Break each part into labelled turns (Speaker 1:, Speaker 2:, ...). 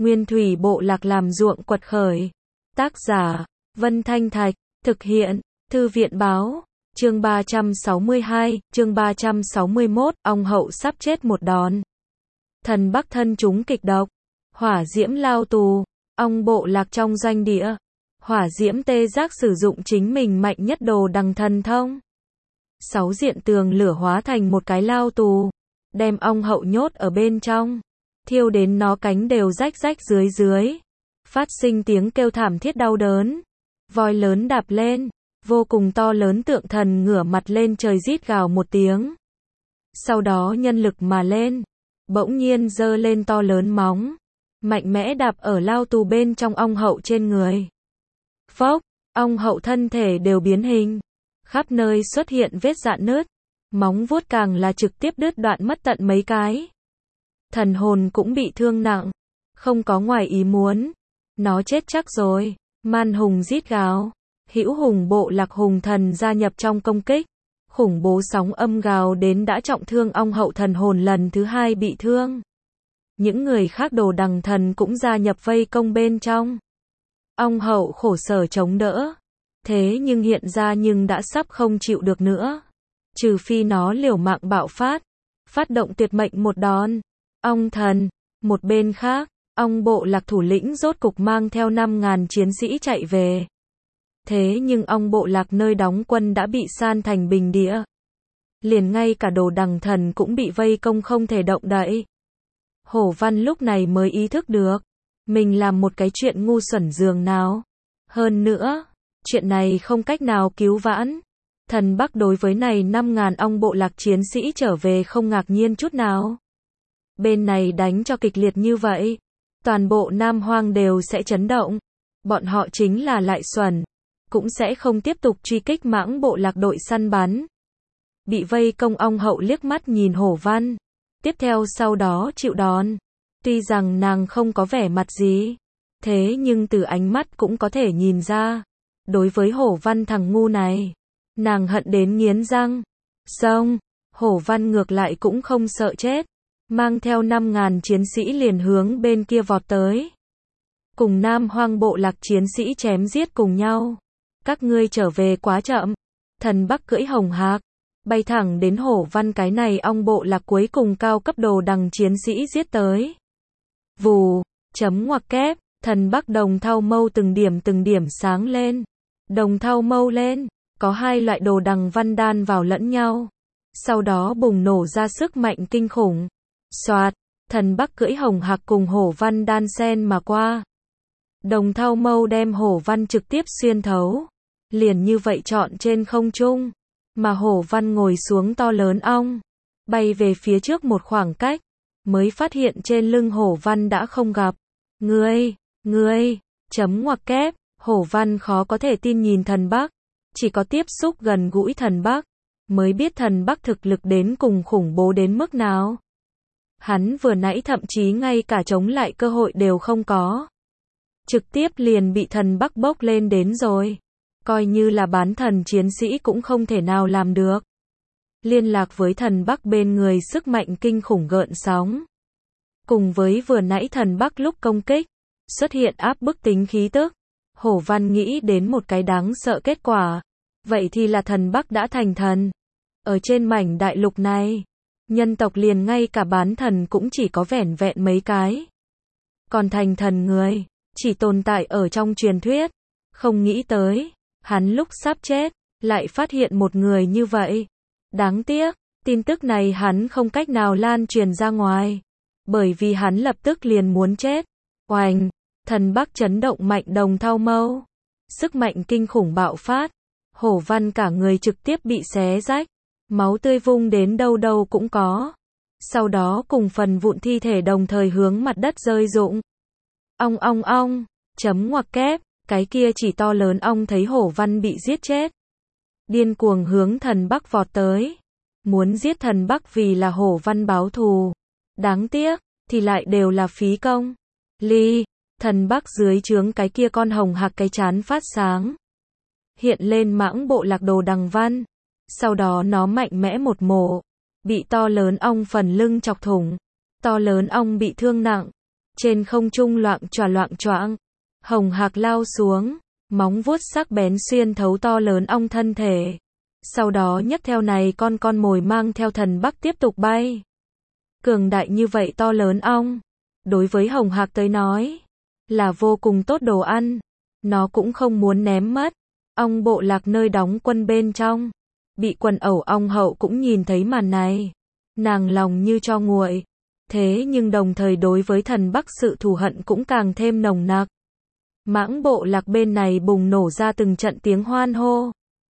Speaker 1: Nguyên thủy bộ lạc làm ruộng quật khởi. Tác giả, Vân Thanh Thạch, thực hiện, Thư viện báo, chương 362, chương 361, ong hậu sắp chết một đòn. Thần Bắc thân chúng kịch độc, hỏa diễm lao tù, ong bộ lạc trong doanh địa. Hỏa diễm tê giác sử dụng chính mình mạnh nhất đồ đằng thần thông. 6 diện tường lửa hóa thành một cái lao tù, đem ong hậu nhốt ở bên trong, thiêu đến nó cánh đều rách rách dưới dưới, phát sinh tiếng kêu thảm thiết đau đớn. Voi lớn đạp lên, vô cùng to lớn tượng thần ngửa mặt lên trời rít gào một tiếng. Sau đó nhân lực mà lên, bỗng nhiên giơ lên to lớn móng, mạnh mẽ đạp ở lao tù bên trong ong hậu trên người. Phốc, ong hậu thân thể đều biến hình, khắp nơi xuất hiện vết rạn nứt, móng vuốt càng là trực tiếp đứt đoạn mất tận mấy cái. Thần hồn cũng bị thương nặng, không có ngoài ý muốn, nó chết chắc rồi. Man hùng rít gào, hữu hùng bộ lạc hùng thần gia nhập trong công kích, khủng bố sóng âm gào đến đã trọng thương ong hậu thần hồn lần thứ 2 bị thương. Những người khác đồ đằng thần cũng gia nhập vây công bên trong. Ong hậu khổ sở chống đỡ, thế nhưng hiện ra nhưng đã sắp không chịu được nữa. Trừ phi nó liều mạng bạo phát động tuyệt mệnh một đòn. Ong thần, một bên khác, ong bộ lạc thủ lĩnh rốt cục mang theo 5.000 chiến sĩ chạy về. Thế nhưng ong bộ lạc nơi đóng quân đã bị san thành bình địa. Liền ngay cả đồ đằng thần cũng bị vây công không thể động đậy. Hổ Văn lúc này mới ý thức được, mình làm một cái chuyện ngu xuẩn giường nào. Hơn nữa, chuyện này không cách nào cứu vãn. Thần Bắc đối với này 5.000 ong bộ lạc chiến sĩ trở về không ngạc nhiên chút nào. Bên này đánh cho kịch liệt như vậy, toàn bộ Nam Hoang đều sẽ chấn động. Bọn họ chính là lại xuẩn, cũng sẽ không tiếp tục truy kích mãng bộ lạc đội săn bắn. Bị vây công ong hậu liếc mắt nhìn Hổ Văn, tiếp theo sau đó chịu đòn. Tuy rằng nàng không có vẻ mặt gì, thế nhưng từ ánh mắt cũng có thể nhìn ra. Đối với Hổ Văn thằng ngu này, nàng hận đến nghiến răng. Xong, Hổ Văn ngược lại cũng không sợ chết, mang theo 5.000 chiến sĩ liền hướng bên kia vọt tới. Cùng Nam Hoang bộ lạc chiến sĩ chém giết cùng nhau. Các ngươi trở về quá chậm. Thần Bắc cưỡi hồng hạc, bay thẳng đến Hổ Văn cái này ong bộ lạc cuối cùng cao cấp đồ đằng chiến sĩ giết tới. Vù, chấm ngoặc kép, thần Bắc đồng thau mâu từng điểm sáng lên. Đồng thau mâu lên, có 2 loại đồ đằng văn đan vào lẫn nhau. Sau đó bùng nổ ra sức mạnh kinh khủng. Soạt, thần Bắc cưỡi hồng hạc cùng Hổ Văn đan xen mà qua. Đồng thau mâu đem Hổ Văn trực tiếp xuyên thấu. Liền như vậy trọn trên không trung. Mà Hổ Văn ngồi xuống to lớn ong, bay về phía trước một khoảng cách, mới phát hiện trên lưng Hổ Văn đã không gặp. Ngươi, chấm ngoặc kép, Hổ Văn khó có thể tin nhìn thần Bắc, chỉ có tiếp xúc gần gũi thần Bắc, mới biết thần Bắc thực lực đến cùng khủng bố đến mức nào. Hắn vừa nãy thậm chí ngay cả chống lại cơ hội đều không có. Trực tiếp liền bị thần Bắc bốc lên đến rồi. Coi như là bán thần chiến sĩ cũng không thể nào làm được. Liên lạc với thần Bắc bên người sức mạnh kinh khủng gợn sóng. Cùng với vừa nãy thần Bắc lúc công kích, xuất hiện áp bức tính khí tức. Hổ Văn nghĩ đến một cái đáng sợ kết quả. Vậy thì là thần Bắc đã thành thần. Ở trên mảnh đại lục này, nhân tộc liền ngay cả bán thần cũng chỉ có vẻn vẹn mấy cái. Còn thành thần người, chỉ tồn tại ở trong truyền thuyết. Không nghĩ tới, hắn lúc sắp chết, lại phát hiện một người như vậy. Đáng tiếc, tin tức này hắn không cách nào lan truyền ra ngoài. Bởi vì hắn lập tức liền muốn chết. Oành, thần Bắc chấn động mạnh đồng thau mâu. Sức mạnh kinh khủng bạo phát. Hổ Văn cả người trực tiếp bị xé rách. Máu tươi vung đến đâu đâu cũng có. Sau đó cùng phần vụn thi thể đồng thời hướng mặt đất rơi rụng. Ong, chấm ngoặc kép, cái kia chỉ to lớn ong thấy Hổ Văn bị giết chết. Điên cuồng hướng thần Bắc vọt tới. Muốn giết thần Bắc vì là Hổ Văn báo thù. Đáng tiếc, thì lại đều là phí công. Thần Bắc dưới trướng cái kia con hồng hạc cái chán phát sáng. Hiện lên mãng bộ lạc đồ đằng văn. Sau đó nó mạnh mẽ một mổ. Bị to lớn ong phần lưng chọc thủng. To lớn ong bị thương nặng. Trên không trung loạng choạng, hồng hạc lao xuống, móng vuốt sắc bén xuyên thấu to lớn ong thân thể. Sau đó nhấc theo này con mồi mang theo thần Bắc tiếp tục bay. Cường đại như vậy to lớn ong, đối với hồng hạc tới nói, là vô cùng tốt đồ ăn. Nó cũng không muốn ném mất. Ong bộ lạc nơi đóng quân bên trong, bị quần ẩu ong hậu cũng nhìn thấy màn này. Nàng lòng như tro nguội. Thế nhưng đồng thời đối với thần Bắc sự thù hận cũng càng thêm nồng nặc. Mãng bộ lạc bên này bùng nổ ra từng trận tiếng hoan hô.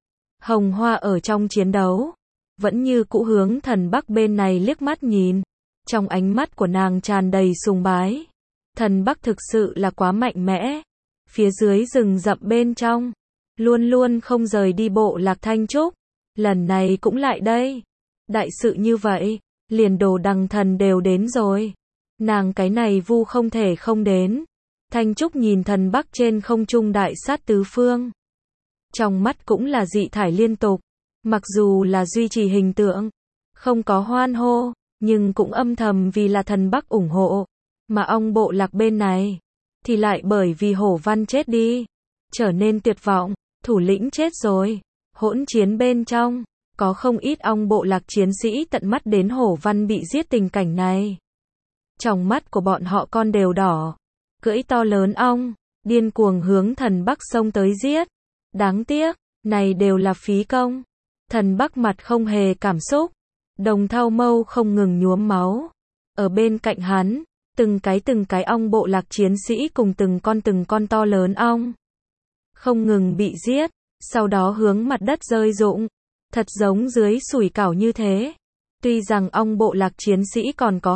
Speaker 1: Hồng Hoa ở trong chiến đấu, vẫn như cũ hướng thần Bắc bên này liếc mắt nhìn. Trong ánh mắt của nàng tràn đầy sùng bái. Thần Bắc thực sự là quá mạnh mẽ. Phía dưới rừng rậm bên trong, luôn luôn không rời đi bộ lạc Thanh Trúc. Lần này cũng lại đây. Đại sự như vậy, liền Đồ Đằng Thần đều đến rồi. Nàng cái này vu không thể không đến. Thanh Trúc nhìn thần Bắc trên không trung đại sát tứ phương. Trong mắt cũng là dị thải liên tục. Mặc dù là duy trì hình tượng, không có hoan hô, nhưng cũng âm thầm vì là thần Bắc ủng hộ. Mà ong bộ lạc bên này, thì lại bởi vì Hổ Văn chết đi, trở nên tuyệt vọng, thủ lĩnh chết rồi. Hỗn chiến bên trong, có không ít ong bộ lạc chiến sĩ tận mắt đến Hổ Văn bị giết tình cảnh này. Trong mắt của bọn họ con đều đỏ, cưỡi to lớn ong, điên cuồng hướng thần Bắc xông tới giết. Đáng tiếc, này đều là phí công. Thần Bắc mặt không hề cảm xúc, đồng thau mâu không ngừng nhuốm máu. Ở bên cạnh hắn, từng cái ong bộ lạc chiến sĩ cùng từng con to lớn ong không ngừng bị giết, sau đó hướng mặt đất rơi rụng, thật giống dưới sủi cảo như thế. Tuy rằng ong bộ lạc chiến sĩ còn có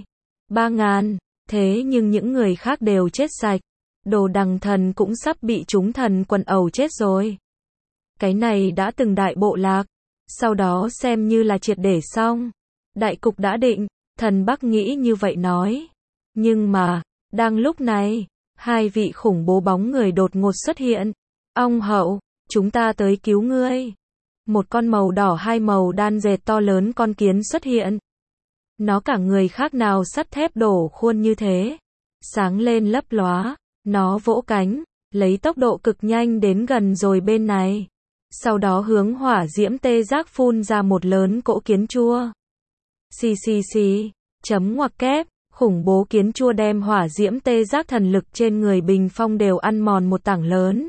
Speaker 1: 2-3 ngàn, thế nhưng những người khác đều chết sạch. Đồ Đằng Thần cũng sắp bị chúng thần quần ẩu chết rồi. Cái này đã từng đại bộ lạc, sau đó xem như là triệt để xong. Đại cục đã định, thần Bắc nghĩ như vậy nói. Nhưng mà, đang lúc này, hai vị khủng bố bóng người đột ngột xuất hiện. Ong hậu, chúng ta tới cứu ngươi. Một con màu đỏ hai màu đan dệt to lớn con kiến xuất hiện. Nó cả người khác nào sắt thép đổ khuôn như thế. Sáng lên lấp lóa, nó vỗ cánh, lấy tốc độ cực nhanh đến gần rồi bên này. Sau đó hướng hỏa diễm tê giác phun ra một lớn cỗ kiến chua. Xì, chấm ngoặc kép. Khủng bố kiến chua đem hỏa diễm tê giác thần lực trên người Bình Phong đều ăn mòn một tảng lớn.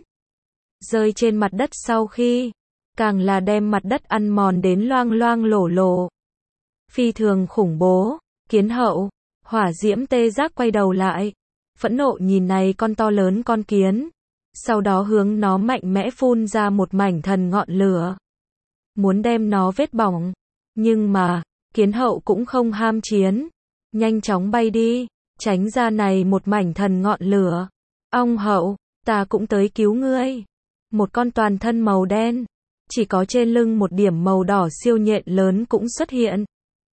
Speaker 1: Rơi trên mặt đất sau khi, càng là đem mặt đất ăn mòn đến loang loang lổ lổ. Phi thường khủng bố, kiến hậu, hỏa diễm tê giác quay đầu lại. Phẫn nộ nhìn này con to lớn con kiến. Sau đó hướng nó mạnh mẽ phun ra một mảnh thần ngọn lửa. Muốn đem nó vết bỏng. Nhưng mà, kiến hậu cũng không ham chiến. Nhanh chóng bay đi, tránh ra này một mảnh thần ngọn lửa. Ong hậu, ta cũng tới cứu ngươi. Một con toàn thân màu đen, chỉ có trên lưng một điểm màu đỏ siêu nhện lớn cũng xuất hiện.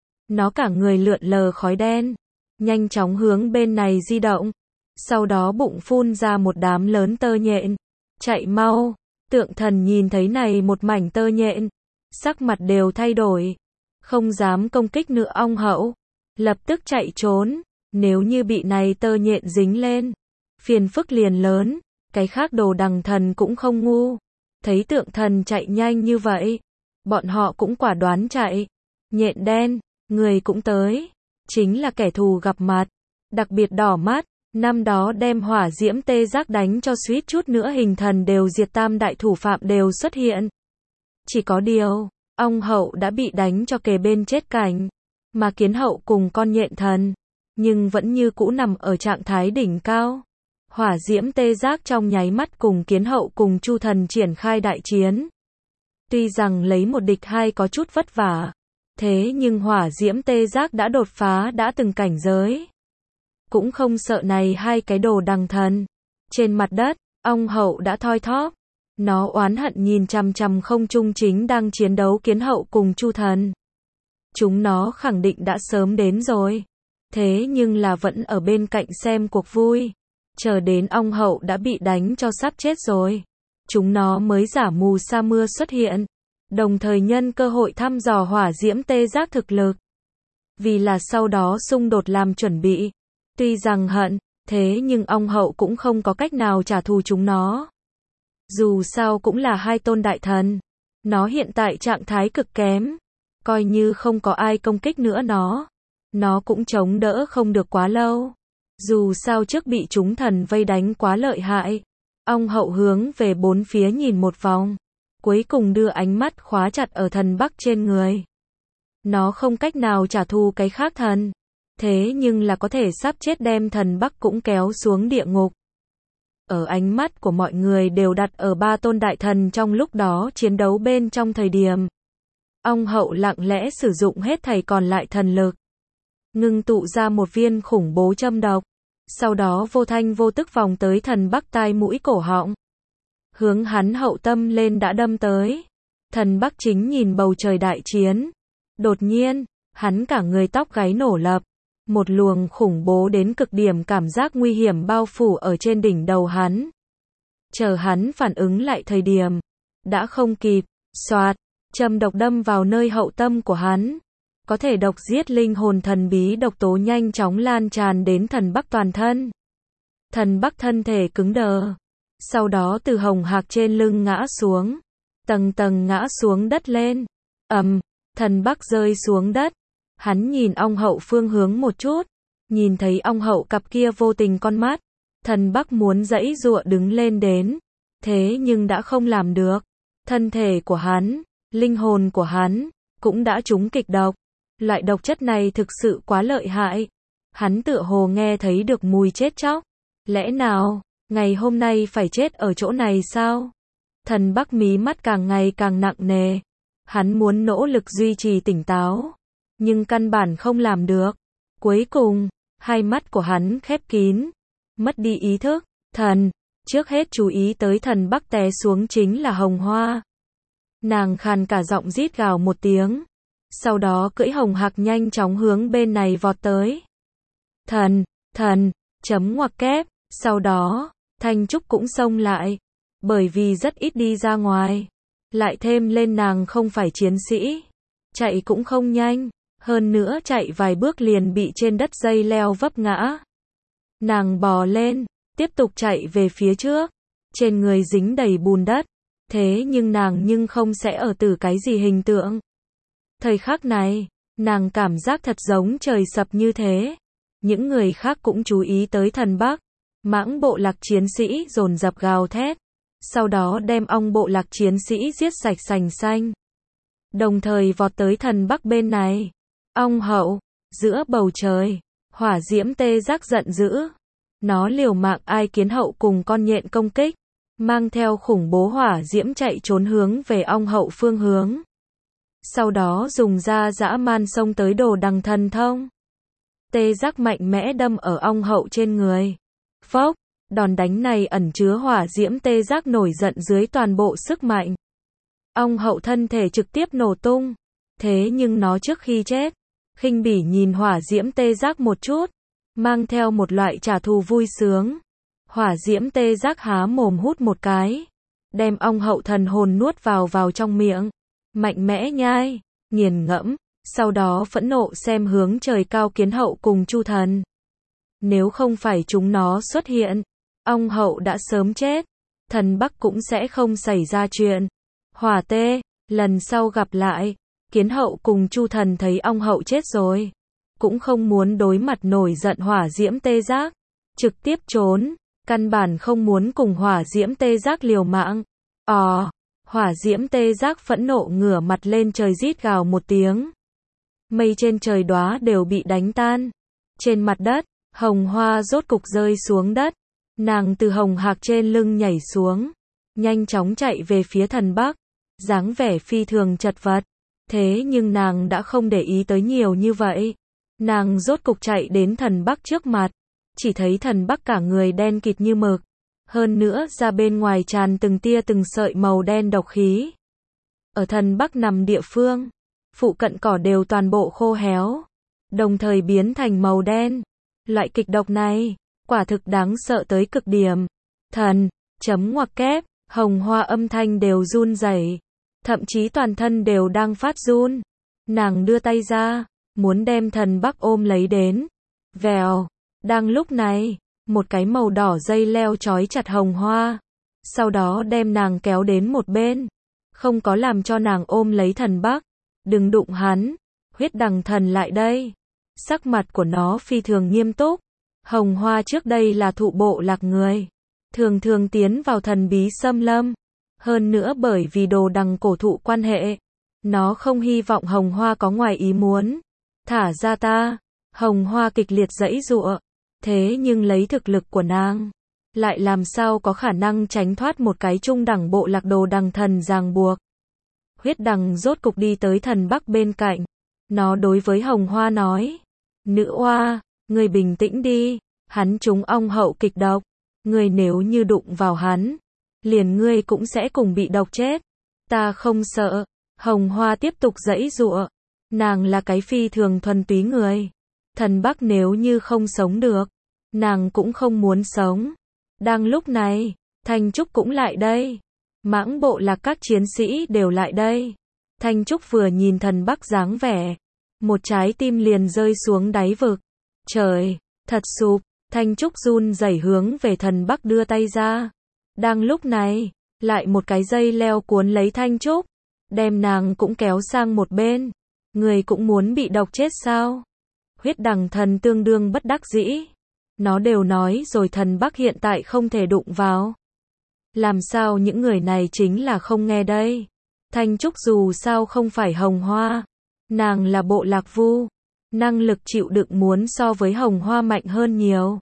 Speaker 1: Nó cả người lượn lờ khói đen, nhanh chóng hướng bên này di động. Sau đó bụng phun ra một đám lớn tơ nhện. Chạy mau, Tượng Thần nhìn thấy này một mảnh tơ nhện, sắc mặt đều thay đổi. Không dám công kích nữa ong hậu. Lập tức chạy trốn, nếu như bị này tơ nhện dính lên, phiền phức liền lớn. Cái khác Đồ Đằng Thần cũng không ngu, thấy Tượng Thần chạy nhanh như vậy, bọn họ cũng quả đoán chạy. Nhện đen, người cũng tới, chính là kẻ thù gặp mặt, đặc biệt đỏ mắt, năm đó đem hỏa diễm tê giác đánh cho suýt chút nữa hình thần đều diệt, tam đại thủ phạm đều xuất hiện. Chỉ có điều, ong hậu đã bị đánh cho kề bên chết cảnh. Mà kiến hậu cùng con nhện thần, nhưng vẫn như cũ nằm ở trạng thái đỉnh cao. Hỏa diễm tê giác trong nháy mắt cùng kiến hậu cùng Chu Thần triển khai đại chiến. Tuy rằng lấy một địch hai có chút vất vả, thế nhưng hỏa diễm tê giác đã đột phá đã từng cảnh giới. Cũng không sợ này hai cái Đồ Đằng Thần. Trên mặt đất, ong hậu đã thoi thóp. Nó oán hận nhìn chằm chằm không trung chính đang chiến đấu kiến hậu cùng Chu Thần. Chúng nó khẳng định đã sớm đến rồi. Thế nhưng là vẫn ở bên cạnh xem cuộc vui. Chờ đến ong hậu đã bị đánh cho sắp chết rồi. Chúng nó mới giả mù sa mưa xuất hiện. Đồng thời nhân cơ hội thăm dò hỏa diễm tê giác thực lực. Vì là sau đó xung đột làm chuẩn bị. Tuy rằng hận, thế nhưng Ong Hậu cũng không có cách nào trả thù chúng nó. Dù sao cũng là hai tôn đại thần. Nó hiện tại trạng thái cực kém. Coi như không có ai công kích nữa nó cũng chống đỡ không được quá lâu. Dù sao trước bị chúng thần vây đánh quá lợi hại. Ong Hậu hướng về bốn phía nhìn một vòng. Cuối cùng đưa ánh mắt khóa chặt ở thần Bắc trên người. Nó không cách nào trả thù cái khác thần. Thế nhưng là có thể sắp chết đem thần Bắc cũng kéo xuống địa ngục. Ở ánh mắt của mọi người đều đặt ở ba tôn đại thần trong lúc đó chiến đấu bên trong thời điểm. Ong Hậu lặng lẽ sử dụng hết thảy còn lại thần lực. Ngưng tụ ra một viên khủng bố châm độc. Sau đó vô thanh vô tức vòng tới thần Bắc tai mũi cổ họng. Hướng hắn hậu tâm lên đã đâm tới. Thần Bắc chính nhìn bầu trời đại chiến. Đột nhiên, hắn cả người tóc gáy nổ lập. Một luồng khủng bố đến cực điểm cảm giác nguy hiểm bao phủ ở trên đỉnh đầu hắn. Chờ hắn phản ứng lại thời điểm. Đã không kịp, xoạt, châm độc đâm vào nơi hậu tâm của hắn. Có thể độc giết linh hồn thần bí độc tố nhanh chóng lan tràn đến thần Bắc toàn thân. Thần Bắc thân thể cứng đờ. Sau đó từ hồng hạc trên lưng ngã xuống. Tầng tầng ngã xuống đất lên. Thần Bắc rơi xuống đất. Hắn nhìn Ong Hậu phương hướng một chút. Nhìn thấy Ong Hậu cặp kia vô tình con mắt. Thần Bắc muốn giãy giụa đứng lên đến. Thế nhưng đã không làm được. Thân thể của hắn, linh hồn của hắn, cũng đã trúng kịch độc. Loại độc chất này thực sự quá lợi hại. Hắn tựa hồ nghe thấy được mùi chết chóc. Lẽ nào, ngày hôm nay phải chết ở chỗ này sao? Thần Bắc mí mắt càng ngày càng nặng nề. Hắn muốn nỗ lực duy trì tỉnh táo. Nhưng căn bản không làm được. Cuối cùng, hai mắt của hắn khép kín. Mất đi ý thức. Trước hết chú ý tới thần Bắc té xuống chính là Hồng Hoa. Nàng khàn cả giọng rít gào một tiếng. Sau đó cưỡi hồng hạc nhanh chóng hướng bên này vọt tới. Chấm ngoặc kép. Sau đó, Thanh Trúc cũng xông lại. Bởi vì rất ít đi ra ngoài. Lại thêm lên nàng không phải chiến sĩ. Chạy cũng không nhanh. Hơn nữa chạy vài bước liền bị trên đất dây leo vấp ngã. Nàng bò lên, tiếp tục chạy về phía trước. Trên người dính đầy bùn đất. Thế nhưng nàng không sẽ ở từ cái gì hình tượng. Thời khắc này, nàng cảm giác thật giống trời sập như thế. Những người khác cũng chú ý tới thần Bắc. Mãng bộ lạc chiến sĩ dồn dập gào thét. Sau đó đem Ong bộ lạc chiến sĩ giết sạch sành xanh. Đồng thời vọt tới thần Bắc bên này. Ong Hậu, giữa bầu trời, hỏa diễm tê giác giận dữ. Nó liều mạng ai kiến hậu cùng con nhện công kích. Mang theo khủng bố hỏa diễm chạy trốn hướng về Ong Hậu phương hướng. Sau đó dùng ra dã man xông tới đồ đằng thần thông. Tê giác mạnh mẽ đâm ở Ong Hậu trên người. Phốc, đòn đánh này ẩn chứa hỏa diễm tê giác nổi giận dưới toàn bộ sức mạnh. Ong Hậu thân thể trực tiếp nổ tung. Thế nhưng nó trước khi chết, khinh bỉ nhìn hỏa diễm tê giác một chút. Mang theo một loại trả thù vui sướng. Hỏa diễm tê giác há mồm hút một cái. Đem Ong Hậu thần hồn nuốt vào trong miệng. Mạnh mẽ nhai, nghiền ngẫm. Sau đó phẫn nộ xem hướng trời cao kiến hậu cùng Chu thần. Nếu không phải chúng nó xuất hiện, Ong Hậu đã sớm chết. Thần Bắc cũng sẽ không xảy ra chuyện. Hỏa tê, lần sau gặp lại, kiến hậu cùng Chu thần thấy Ong Hậu chết rồi. Cũng không muốn đối mặt nổi giận hỏa diễm tê giác. Trực tiếp trốn, căn bản không muốn cùng hỏa diễm tê giác liều mạng. Hỏa diễm tê giác phẫn nộ ngửa mặt lên trời rít gào một tiếng. Mây trên trời đóa đều bị đánh tan. Trên mặt đất, Hồng Hoa rốt cục rơi xuống đất. Nàng từ hồng hạc trên lưng nhảy xuống. Nhanh chóng chạy về phía thần Bắc. Dáng vẻ phi thường chật vật. Thế nhưng nàng đã không để ý tới nhiều như vậy. Nàng rốt cục chạy đến thần Bắc trước mặt. Chỉ thấy thần Bắc cả người đen kịt như mực. Hơn nữa ra bên ngoài tràn từng tia từng sợi màu đen độc khí. Ở thần Bắc nằm địa phương, phụ cận cỏ đều toàn bộ khô héo. Đồng thời biến thành màu đen. Loại kịch độc này, quả thực đáng sợ tới cực điểm. Chấm ngoặc kép, Hồng Hoa âm thanh đều run rẩy. Thậm chí toàn thân đều đang phát run. Nàng đưa tay ra, muốn đem thần Bắc ôm lấy đến. Vèo, Đang lúc này, một cái màu đỏ dây leo trói chặt Hồng Hoa, sau đó đem nàng kéo đến một bên, không có làm cho nàng ôm lấy Thần Bắc. Đừng đụng hắn, huyết đằng thần lại đây. Sắc mặt của nó phi thường nghiêm túc. Hồng Hoa trước đây là thụ bộ lạc người, thường thường tiến vào thần bí xâm lâm. Hơn nữa bởi vì đồ đằng cổ thụ quan hệ, nó không hy vọng Hồng Hoa có ngoài ý muốn. Thả ra ta. Hồng Hoa kịch liệt giãy giụa. Thế nhưng lấy thực lực của nàng, lại làm sao có khả năng tránh thoát một cái trung đẳng bộ lạc đồ đằng thần ràng buộc. Huyết đằng rốt cục đi tới Thần Bắc bên cạnh. Nó đối với Hồng Hoa nói. Nữ oa, ngươi bình tĩnh đi. Hắn trúng ong hậu kịch độc. Ngươi nếu như đụng vào hắn, liền ngươi cũng sẽ cùng bị độc chết. Ta không sợ. Hồng Hoa tiếp tục giãy giụa. Nàng là cái phi thường thuần túy người. Thần Bắc nếu như không sống được, nàng cũng không muốn sống. Đang lúc này, Thanh Trúc cũng lại đây. Mãng bộ lạc các chiến sĩ đều lại đây. Thanh Trúc vừa nhìn Thần Bắc dáng vẻ, một trái tim liền rơi xuống đáy vực. Trời, thật sụp. Thanh Trúc run rẩy hướng về Thần Bắc đưa tay ra. Đang lúc này, lại một cái dây leo cuốn lấy Thanh Trúc, đem nàng cũng kéo sang một bên. Người cũng muốn bị độc chết sao? Huyết đằng thần tương đương bất đắc dĩ. Nó đều nói rồi Thần Bắc hiện tại không thể đụng vào. Làm sao những người này chính là không nghe đây? Thanh Trúc dù sao không phải Hồng Hoa. Nàng là bộ lạc vu. Năng lực chịu đựng muốn so với Hồng Hoa mạnh hơn nhiều.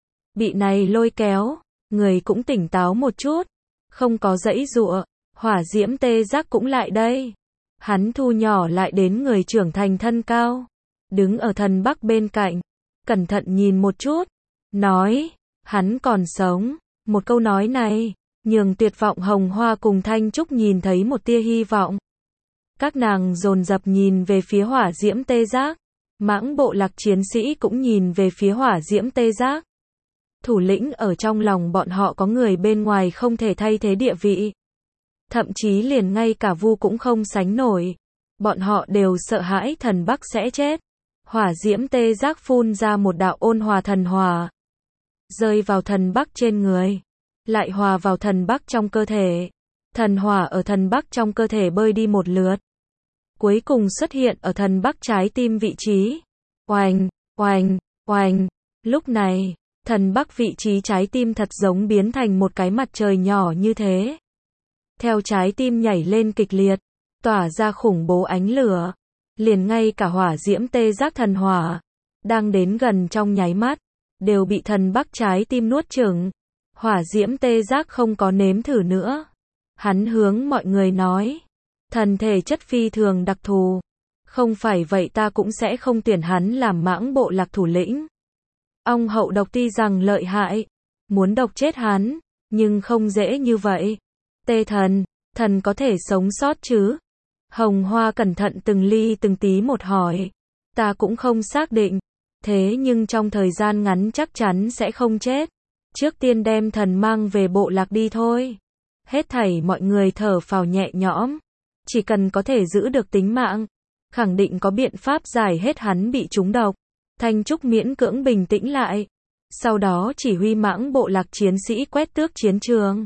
Speaker 1: Bị này lôi kéo, người cũng tỉnh táo một chút. Không có giãy giụa. Hỏa diễm tê giác cũng lại đây. Hắn thu nhỏ lại đến người trưởng thành thân cao. Đứng ở Thần Bắc bên cạnh. Cẩn thận nhìn một chút. Nói, hắn còn sống. Một câu nói này, nhường tuyệt vọng Hồng Hoa cùng Thanh Trúc nhìn thấy một tia hy vọng. Các nàng dồn dập nhìn về phía hỏa diễm tê giác. Mãng bộ lạc chiến sĩ cũng nhìn về phía hỏa diễm tê giác. Thủ lĩnh ở trong lòng bọn họ có người bên ngoài không thể thay thế địa vị. Thậm chí liền ngay cả vu cũng không sánh nổi. Bọn họ đều sợ hãi Thần Bắc sẽ chết. Hỏa diễm tê giác phun ra một đạo ôn hòa thần hỏa, rơi vào Thần Bắc trên người, lại hòa vào Thần Bắc trong cơ thể. Thần hỏa ở Thần Bắc trong cơ thể bơi đi một lượt, cuối cùng xuất hiện ở Thần Bắc trái tim vị trí. Oành, oành, oành. Lúc này, Thần Bắc vị trí trái tim thật giống biến thành một cái mặt trời nhỏ như thế. Theo trái tim nhảy lên kịch liệt, tỏa ra khủng bố ánh lửa. Liền ngay cả hỏa diễm tê giác thần hỏa, đang đến gần trong nháy mắt, đều bị Thần Bắc trái tim nuốt chửng. Hỏa diễm tê giác không có nếm thử nữa. Hắn hướng mọi người nói, thần thể chất phi thường đặc thù. Không phải vậy ta cũng sẽ không tuyển hắn làm mãng bộ lạc thủ lĩnh. Ong hậu độc tuy rằng lợi hại, muốn độc chết hắn, nhưng không dễ như vậy. Tê thần, thần có thể sống sót chứ? Hồng Hoa cẩn thận từng ly từng tí một hỏi. Ta cũng không xác định. Thế nhưng trong thời gian ngắn chắc chắn sẽ không chết. Trước tiên đem thần mang về bộ lạc đi thôi. Hết thảy mọi người thở phào nhẹ nhõm. Chỉ cần có thể giữ được tính mạng, khẳng định có biện pháp giải hết hắn bị trúng độc. Thanh Trúc miễn cưỡng bình tĩnh lại. Sau đó chỉ huy mãng bộ lạc chiến sĩ quét tước chiến trường.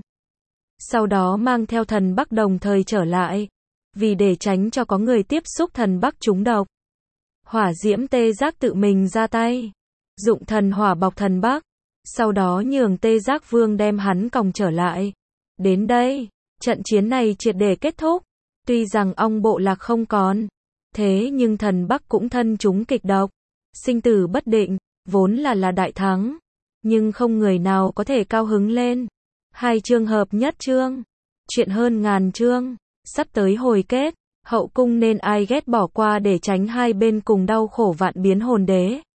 Speaker 1: Sau đó mang theo Thần Bắc đồng thời trở lại. Vì để tránh cho có người tiếp xúc Thần Bắc trúng độc, hỏa diễm tê giác tự mình ra tay, dụng thần hỏa bọc Thần Bắc, sau đó nhường tê giác vương đem hắn còng trở lại. Đến đây, trận chiến này triệt để kết thúc. Tuy rằng ong bộ lạc không còn, thế nhưng Thần Bắc cũng thân chúng kịch độc, sinh tử bất định, vốn là đại thắng, nhưng không người nào có thể cao hứng lên. 2 chương hợp nhất chương, chuyện hơn ngàn chương, sắp tới hồi kết, hậu cung nên ai ghét bỏ qua để tránh hai bên cùng đau khổ vạn biến hồn đế.